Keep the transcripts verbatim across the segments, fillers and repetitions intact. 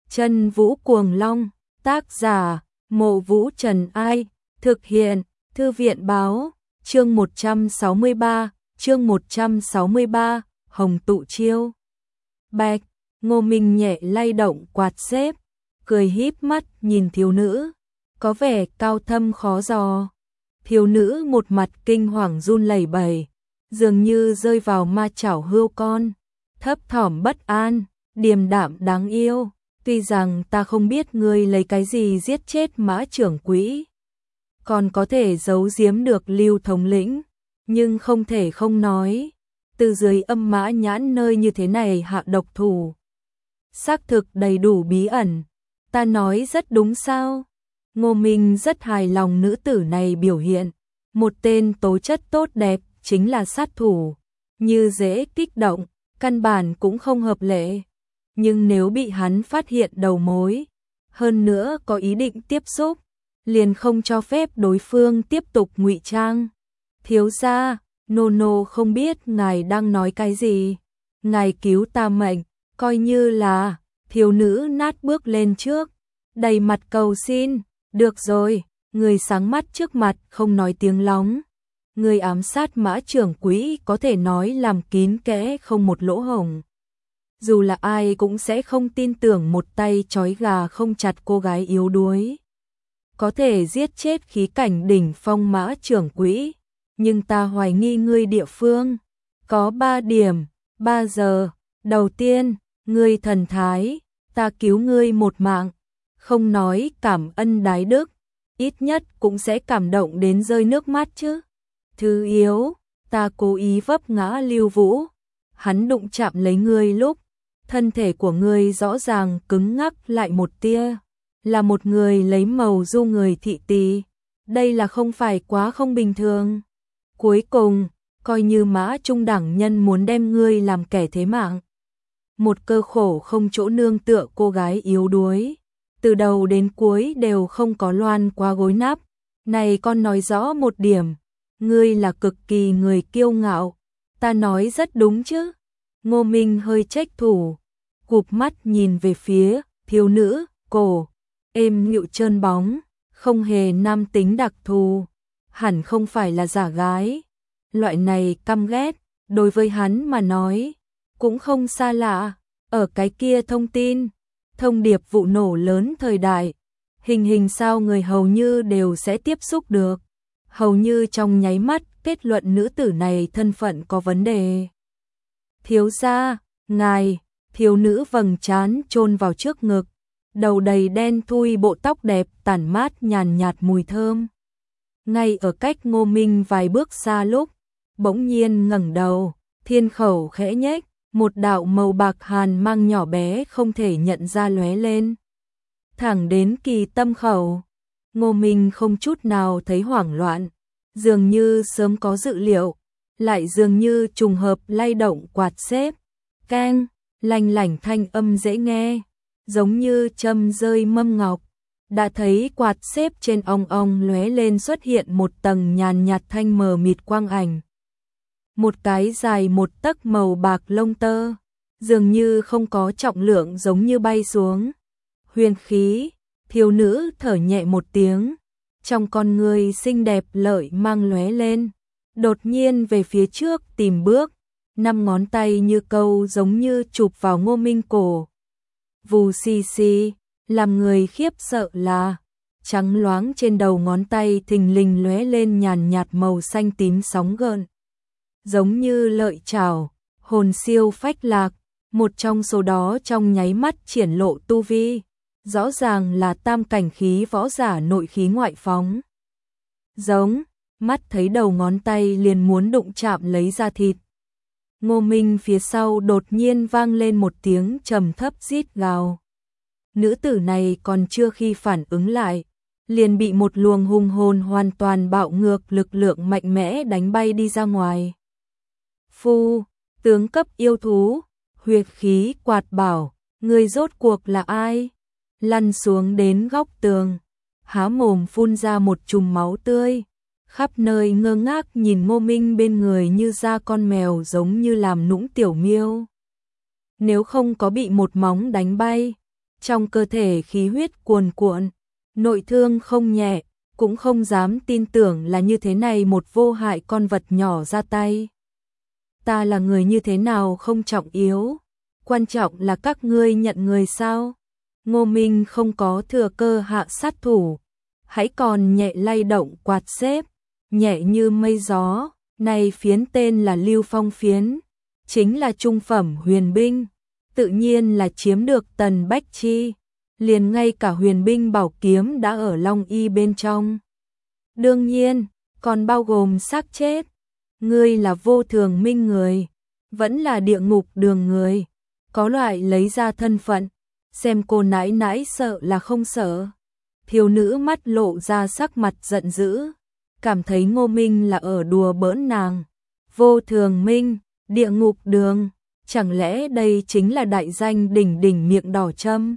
Chân Vũ Cuồng Long, tác giả, Mộ Vũ Trần Ai, thực hiện, Thư viện Báo, chương một trăm sáu mươi ba, chương một trăm sáu mươi ba, Hồng Tụ Chiêu. Bạch, Ngô Minh nhẹ lay động quạt xếp, cười híp mắt nhìn thiếu nữ, có vẻ cao thâm khó dò. Thiếu nữ một mặt kinh hoàng run lẩy bẩy, dường như rơi vào ma chảo hươu con, thấp thỏm bất an, điềm đạm đáng yêu. Tuy rằng ta không biết ngươi lấy cái gì giết chết Mã trưởng quỹ, còn có thể giấu giếm được Lưu thống lĩnh, nhưng không thể không nói, từ dưới âm mã nhãn nơi như thế này hạ độc thủ, xác thực đầy đủ bí ẩn. Ta nói rất đúng sao? Ngô Minh rất hài lòng nữ tử này biểu hiện, một tên tố chất tốt đẹp chính là sát thủ, như dễ kích động, căn bản cũng không hợp lệ. Nhưng nếu bị hắn phát hiện đầu mối, hơn nữa có ý định tiếp xúc, liền không cho phép đối phương tiếp tục ngụy trang. Thiếu gia, nô nô không biết ngài đang nói cái gì. Ngài cứu ta mệnh, coi như là. Thiếu nữ nát bước lên trước, đầy mặt cầu xin. Được rồi, người sáng mắt trước mặt không nói tiếng lóng. Người ám sát Mã trưởng quỹ có thể nói làm kín kẽ không một lỗ hổng. Dù là ai cũng sẽ không tin tưởng một tay trói gà không chặt cô gái yếu đuối có thể giết chết khí cảnh đỉnh phong Mã trưởng quỹ, nhưng ta hoài nghi ngươi địa phương. Có ba điểm. Ba giờ. Đầu tiên, ngươi thần thái, ta cứu ngươi một mạng, không nói cảm ân đái đức, ít nhất cũng sẽ cảm động đến rơi nước mắt chứ. Thứ yếu, ta cố ý vấp ngã Lưu Vũ, hắn đụng chạm lấy ngươi lúc thân thể của ngươi rõ ràng cứng ngắc lại một tia, là một người lấy màu du người thị tỳ, đây là không phải quá không bình thường. Cuối cùng, coi như Mã trung đẳng nhân muốn đem ngươi làm kẻ thế mạng, một cơ khổ không chỗ nương tựa cô gái yếu đuối, từ đầu đến cuối đều không có loan qua gối nắp. Này con nói rõ một điểm, ngươi là cực kỳ người kiêu ngạo, ta nói rất đúng chứ. Ngô Minh hơi trách thủ, cụp mắt nhìn về phía thiếu nữ, cổ êm nhịu trơn bóng, không hề nam tính đặc thù, hẳn không phải là giả gái. Loại này căm ghét, đối với hắn mà nói, cũng không xa lạ. Ở cái kia thông tin, thông điệp vụ nổ lớn thời đại, hình hình sao người hầu như đều sẽ tiếp xúc được, hầu như trong nháy mắt kết luận nữ tử này thân phận có vấn đề. Thiếu gia, ngài. Thiếu nữ vầng trán chôn vào trước ngực, đầu đầy đen thui, bộ tóc đẹp tản mát nhàn nhạt mùi thơm. Ngay ở cách Ngô Minh vài bước xa lúc, bỗng nhiên ngẩng đầu, thiên khẩu khẽ nhếch, một đạo màu bạc hàn mang nhỏ bé không thể nhận ra lóe lên, thẳng đến kỳ tâm khẩu. Ngô Minh không chút nào thấy hoảng loạn, dường như sớm có dự liệu, lại dường như trùng hợp lay động quạt xếp, keng, lanh lảnh thanh âm dễ nghe, giống như châm rơi mâm ngọc. Đã thấy quạt xếp trên ong ong lóe lên xuất hiện một tầng nhàn nhạt thanh mờ mịt quang ảnh. Một cái dài một tấc màu bạc lông tơ, dường như không có trọng lượng giống như bay xuống. Huyền khí, thiếu nữ thở nhẹ một tiếng, trong con người xinh đẹp lợi mang lóe lên, đột nhiên về phía trước tìm bước, năm ngón tay như câu giống như chụp vào Ngô Minh cổ. Vù xì xì, làm người khiếp sợ là trắng loáng trên đầu ngón tay thình lình lóe lên nhàn nhạt màu xanh tím sóng gợn, giống như lợi chảo, hồn siêu phách lạc. Một trong số đó trong nháy mắt triển lộ tu vi, rõ ràng là tam cảnh khí võ giả nội khí ngoại phóng. Giống, mắt thấy đầu ngón tay liền muốn đụng chạm lấy da thịt. Ngô Minh phía sau đột nhiên vang lên một tiếng trầm thấp rít gào. Nữ tử này còn chưa khi phản ứng lại, liền bị một luồng hung hồn hoàn toàn bạo ngược lực lượng mạnh mẽ đánh bay đi ra ngoài. Phu, tướng cấp yêu thú, huyệt khí quạt bảo, người rốt cuộc là ai? Lăn xuống đến góc tường, há mồm phun ra một chùm máu tươi, khắp nơi ngơ ngác nhìn Ngô Minh bên người như da con mèo, giống như làm nũng tiểu miêu. Nếu không có bị một móng đánh bay, trong cơ thể khí huyết cuồn cuộn, nội thương không nhẹ, cũng không dám tin tưởng là như thế này một vô hại con vật nhỏ ra tay. Ta là người như thế nào không trọng yếu, quan trọng là các ngươi nhận người sao? Ngô Minh không có thừa cơ hạ sát thủ, hãy còn nhẹ lay động quạt xếp, nhẹ như mây gió, này phiến tên là Lưu Phong phiến, chính là trung phẩm huyền binh, tự nhiên là chiếm được Tần Bách Chi, liền ngay cả huyền binh bảo kiếm đã ở Long Y bên trong. Đương nhiên, còn bao gồm xác chết. Ngươi là Vô Thường Minh người, vẫn là Địa Ngục Đường người, có loại lấy ra thân phận, xem cô nãi nãi sợ là không sợ. Thiếu nữ mắt lộ ra sắc mặt giận dữ, cảm thấy Ngô Minh là ở đùa bỡn nàng. Vô Thường Minh, Địa Ngục Đường, chẳng lẽ đây chính là đại danh đỉnh đỉnh miệng đỏ châm?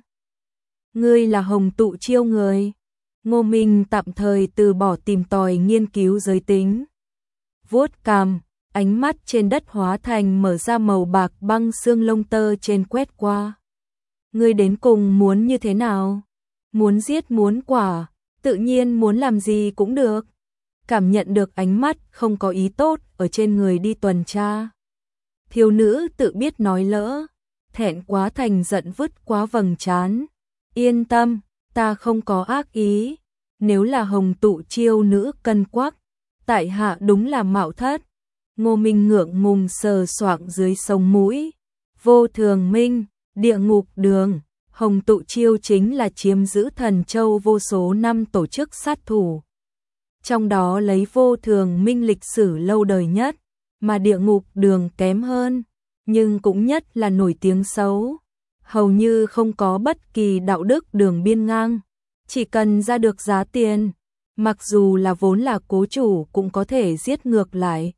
Ngươi là Hồng Tụ Chiêu người. Ngô Minh tạm thời từ bỏ tìm tòi nghiên cứu giới tính. Vuốt cằm, ánh mắt trên đất hóa thành mở ra màu bạc băng xương lông tơ trên quét qua. Ngươi đến cùng muốn như thế nào? Muốn giết muốn quả, tự nhiên muốn làm gì cũng được. Cảm nhận được ánh mắt không có ý tốt ở trên người đi tuần tra. Thiếu nữ tự biết nói lỡ, thẹn quá thành giận vứt quá vầng trán. Yên tâm, ta không có ác ý, nếu là Hồng Tụ Chiêu nữ cân quắc, tại hạ đúng là mạo thất. Ngô Minh ngượng ngùng sờ soạng dưới sống mũi. Vô Thường Minh, Địa Ngục Đường, Hồng Tụ Chiêu chính là chiếm giữ Thần Châu vô số năm tổ chức sát thủ. Trong đó lấy Vô Thường Minh lịch sử lâu đời nhất, mà Địa Ngục Đường kém hơn, nhưng cũng nhất là nổi tiếng xấu. Hầu như không có bất kỳ đạo đức đường biên ngang, chỉ cần ra được giá tiền, mặc dù là vốn là cố chủ cũng có thể giết ngược lại.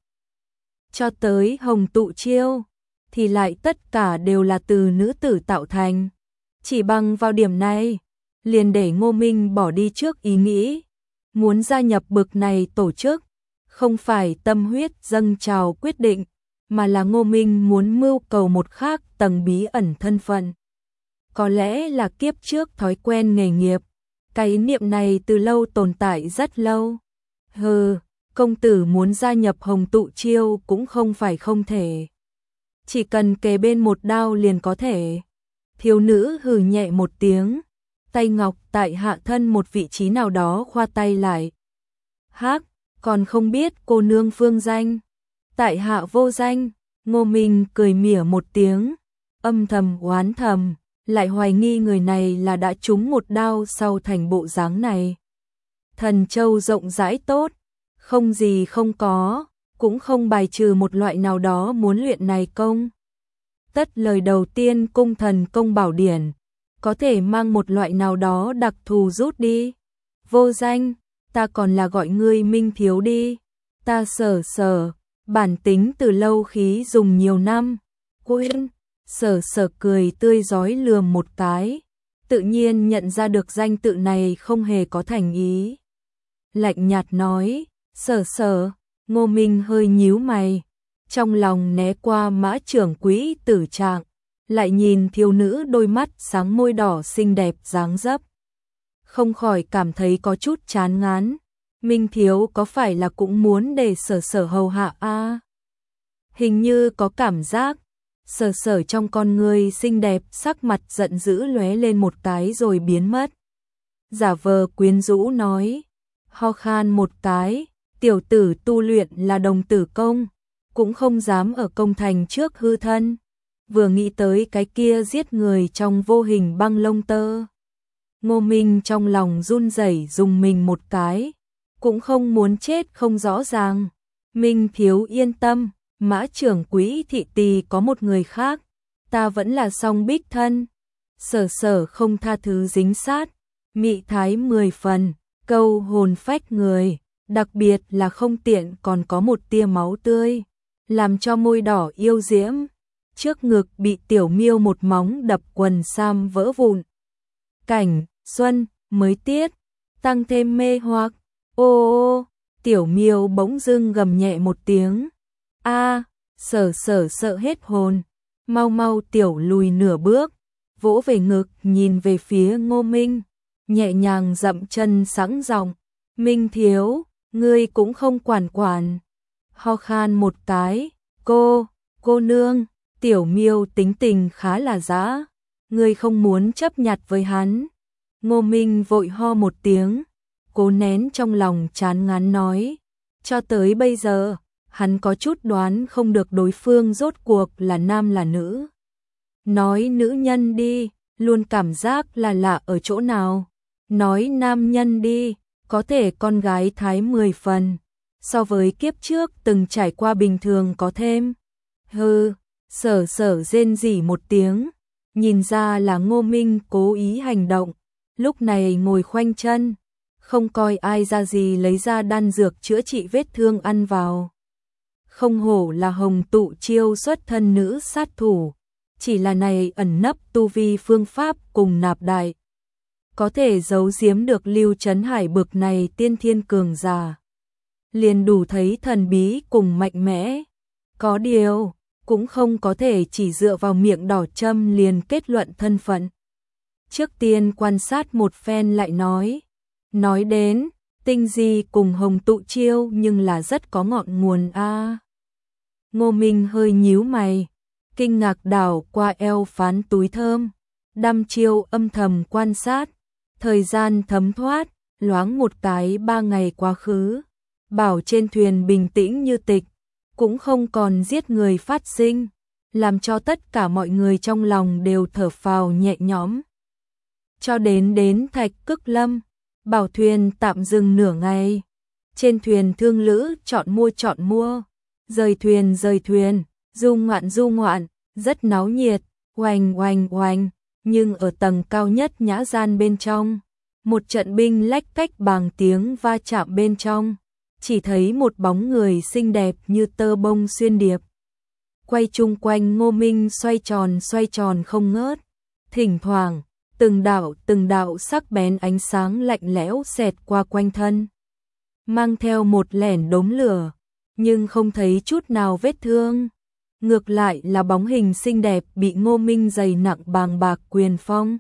Cho tới Hồng Tụ Chiêu, thì lại tất cả đều là từ nữ tử tạo thành. Chỉ bằng vào điểm này, liền để Ngô Minh bỏ đi trước ý nghĩ, muốn gia nhập bực này tổ chức, không phải tâm huyết dâng trào quyết định, mà là Ngô Minh muốn mưu cầu một khác tầng bí ẩn thân phận. Có lẽ là kiếp trước thói quen nghề nghiệp, cái ý niệm này từ lâu tồn tại rất lâu. Hừ, công tử muốn gia nhập Hồng Tụ Chiêu cũng không phải không thể. Chỉ cần kề bên một đao liền có thể. Thiếu nữ hừ nhẹ một tiếng, tay ngọc tại hạ thân một vị trí nào đó khoa tay lại. Hắc, còn không biết cô nương phương danh. Tại hạ vô danh. Ngô Minh cười mỉa một tiếng, âm thầm oán thầm, lại hoài nghi người này là đã trúng một đao sau thành bộ dáng này. Thần Châu rộng rãi tốt, không gì không có, cũng không bài trừ một loại nào đó muốn luyện này công. Tất lời đầu tiên cung thần công bảo điển, có thể mang một loại nào đó đặc thù rút đi. Vô danh, ta còn là gọi ngươi Minh thiếu đi. Ta sở sở, bản tính từ lâu khí dùng nhiều năm. Quên, sở sở cười tươi rói lườm một cái, tự nhiên nhận ra được danh tự này không hề có thành ý. Lạnh nhạt nói, sở sở. Ngô Minh hơi nhíu mày, trong lòng né qua Mã trưởng quỹ tử trạng, lại nhìn thiếu nữ đôi mắt sáng môi đỏ xinh đẹp dáng dấp. Không khỏi cảm thấy có chút chán ngán, Minh thiếu có phải là cũng muốn để sở sở hầu hạ a? À? Hình như có cảm giác, sở sở trong con người xinh đẹp sắc mặt giận dữ lóe lên một cái rồi biến mất. Giả vờ quyến rũ nói, ho khan một cái. Tiểu tử tu luyện là đồng tử công, cũng không dám ở công thành trước hư thân. Vừa nghĩ tới cái kia giết người trong vô hình băng lông tơ, Ngô Minh trong lòng run rẩy dùng mình một cái, cũng không muốn chết không rõ ràng. Minh thiếu yên tâm, Mã trưởng quỹ thị tỳ có một người khác, ta vẫn là song bích thân. Sở sở không tha thứ dính sát, mị thái mười phần, câu hồn phách người. Đặc biệt là không tiện còn có một tia máu tươi, làm cho môi đỏ yêu diễm, trước ngực bị tiểu miêu một móng đập quần sam vỡ vụn. Cảnh, xuân, mới tiết, tăng thêm mê hoặc, ô ô, tiểu miêu bỗng dưng gầm nhẹ một tiếng. A, sở sở sợ hết hồn, mau mau tiểu lùi nửa bước, vỗ về ngực nhìn về phía Ngô Minh, nhẹ nhàng dậm chân sẵn giọng, Minh thiếu, ngươi cũng không quản quản. Ho khan một cái, cô, cô nương, Tiểu Miêu tính tình khá là dã, ngươi không muốn chấp nhặt với hắn. Ngô Minh vội ho một tiếng, cố nén trong lòng chán ngán nói, cho tới bây giờ, hắn có chút đoán không được đối phương rốt cuộc là nam là nữ. Nói nữ nhân đi, luôn cảm giác là lạ ở chỗ nào. Nói nam nhân đi, có thể con gái thái mười phần, so với kiếp trước từng trải qua bình thường có thêm. Hừ, sở sở rên rỉ một tiếng, nhìn ra là Ngô Minh cố ý hành động, lúc này ngồi khoanh chân, không coi ai ra gì lấy ra đan dược chữa trị vết thương ăn vào. Không hổ là Hồng Tụ Chiêu xuất thân nữ sát thủ, chỉ là này ẩn nấp tu vi phương pháp cùng nạp đại, có thể giấu giếm được Lưu Trấn Hải bực này tiên thiên cường giả, liền đủ thấy thần bí cùng mạnh mẽ. Có điều, cũng không có thể chỉ dựa vào miệng đỏ châm liền kết luận thân phận. Trước tiên quan sát một phen lại nói, nói đến, Tinh Di cùng Hồng Tụ Chiêu nhưng là rất có ngọn nguồn a. À. Ngô Minh hơi nhíu mày, kinh ngạc đảo qua eo phán túi thơm, đăm chiêu âm thầm quan sát, thời gian thấm thoát, loáng một cái ba ngày quá khứ, bảo trên thuyền bình tĩnh như tịch, cũng không còn giết người phát sinh, làm cho tất cả mọi người trong lòng đều thở phào nhẹ nhõm. Cho đến đến Thạch Cức Lâm, bảo thuyền tạm dừng nửa ngày, trên thuyền thương lữ chọn mua chọn mua, rời thuyền rời thuyền, du ngoạn du ngoạn, rất náo nhiệt, oanh oanh oanh, nhưng ở tầng cao nhất nhã gian bên trong, một trận binh lách cách bằng tiếng va chạm bên trong, chỉ thấy một bóng người xinh đẹp như tơ bông xuyên điệp. Quay chung quanh Ngô Minh xoay tròn xoay tròn không ngớt, thỉnh thoảng, từng đạo từng đạo sắc bén ánh sáng lạnh lẽo xẹt qua quanh thân, mang theo một lẻn đốm lửa, nhưng không thấy chút nào vết thương. Ngược lại là bóng hình xinh đẹp bị Ngô Minh dày nặng bàng bạc quyền phong,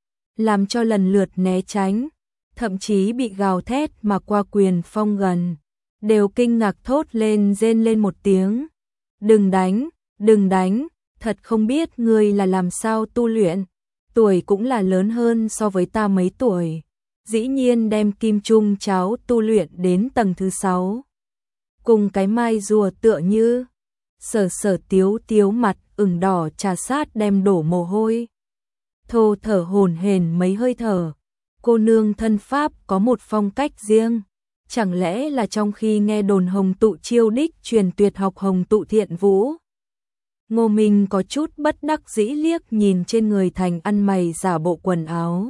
làm cho lần lượt né tránh, thậm chí bị gào thét mà qua quyền phong gần, đều kinh ngạc thốt lên rên lên một tiếng. Đừng đánh, đừng đánh, thật không biết ngươi là làm sao tu luyện, tuổi cũng là lớn hơn so với ta mấy tuổi, dĩ nhiên đem kim trung cháo tu luyện đến tầng thứ sáu. Cùng cái mai rùa tựa như, sở sở tiếu tiếu mặt ửng đỏ trà sát đem đổ mồ hôi. Thô thở hổn hển mấy hơi thở, cô nương thân pháp có một phong cách riêng, chẳng lẽ là trong khi nghe đồn Hồng Tụ Chiêu đích truyền tuyệt học Hồng Tụ Thiện Vũ. Ngô Minh có chút bất đắc dĩ liếc nhìn trên người thành ăn mày giả bộ quần áo.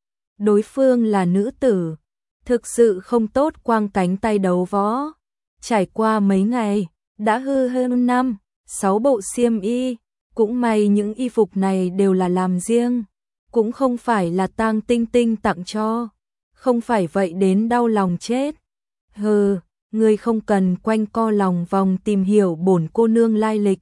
Đối phương là nữ tử, thực sự không tốt quang cánh tay đấu võ. Trải qua mấy ngày, đã hư hơn năm, sáu bộ xiêm y, cũng may những y phục này đều là làm riêng, cũng không phải là Tang Tinh Tinh tặng cho, không phải vậy đến đau lòng chết. Hừ, ngươi không cần quanh co lòng vòng tìm hiểu bổn cô nương lai lịch.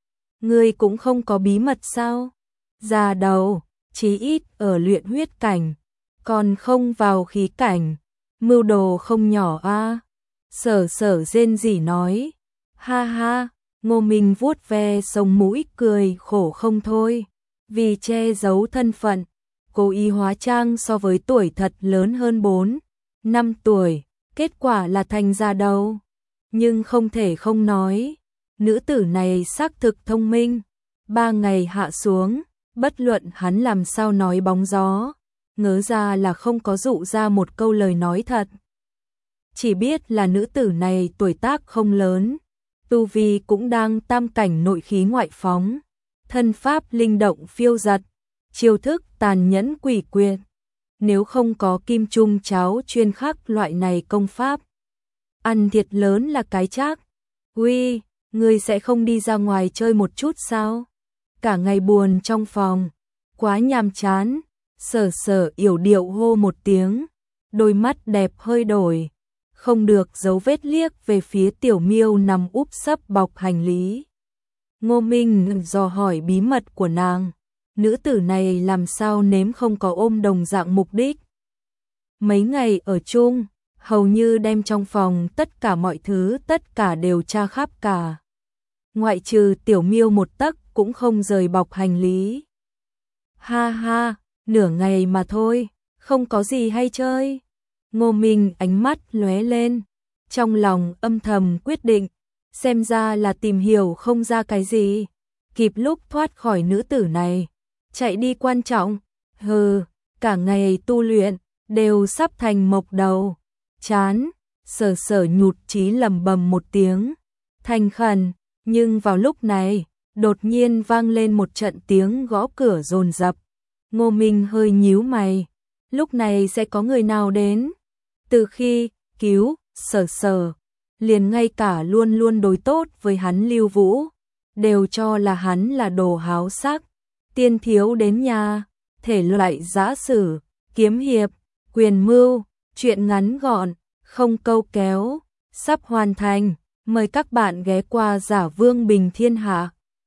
Ngươi cũng không có bí mật sao? Già đầu, chí ít ở luyện huyết cảnh, còn không vào khí cảnh, mưu đồ không nhỏ a. À. Sở sở rên rỉ nói, ha ha, Ngô Minh vuốt ve sống mũi cười khổ không thôi, vì che giấu thân phận, cố ý hóa trang so với tuổi thật lớn hơn bốn, năm tuổi, kết quả là thành ra đâu. Nhưng không thể không nói, nữ tử này xác thực thông minh, ba ngày hạ xuống, bất luận hắn làm sao nói bóng gió, ngớ ra là không có dụ ra một câu lời nói thật. Chỉ biết là nữ tử này tuổi tác không lớn, tu vi cũng đang tam cảnh nội khí ngoại phóng, thân pháp linh động phiêu giật, chiêu thức tàn nhẫn quỷ quyệt. Nếu không có kim trung cháo chuyên khắc loại này công pháp, ăn thiệt lớn là cái chắc. Uy, ngươi sẽ không đi ra ngoài chơi một chút sao? Cả ngày buồn trong phòng, quá nhàm chán. Sở sở yểu điệu hô một tiếng, đôi mắt đẹp hơi đổi, không được giấu vết liếc về phía Tiểu Miêu nằm úp sấp bọc hành lý. Ngô Minh dò hỏi bí mật của nàng, nữ tử này làm sao nếm không có ôm đồng dạng mục đích. Mấy ngày ở chung, hầu như đem trong phòng tất cả mọi thứ tất cả đều tra khắp cả. Ngoại trừ Tiểu Miêu một tấc cũng không rời bọc hành lý. Ha ha, nửa ngày mà thôi, không có gì hay chơi. Ngô Minh ánh mắt lóe lên, trong lòng âm thầm quyết định, xem ra là tìm hiểu không ra cái gì, kịp lúc thoát khỏi nữ tử này, chạy đi quan trọng. Hừ, cả ngày tu luyện, đều sắp thành mộc đầu, chán. Sở Sở nhụt chí lầm bầm một tiếng, thành khẩn, nhưng vào lúc này, đột nhiên vang lên một trận tiếng gõ cửa dồn dập. Ngô Minh hơi nhíu mày, lúc này sẽ có người nào đến? Từ khi cứu Sở Sở, liền ngay cả luôn luôn đối tốt với hắn Lưu Vũ, đều cho là hắn là đồ háo sắc. Tiên thiếu đến nhà, thể loại giã sử, kiếm hiệp, quyền mưu, chuyện ngắn gọn, không câu kéo, sắp hoàn thành. Mời các bạn ghé qua Giả Vương Bình Thiên Hạ.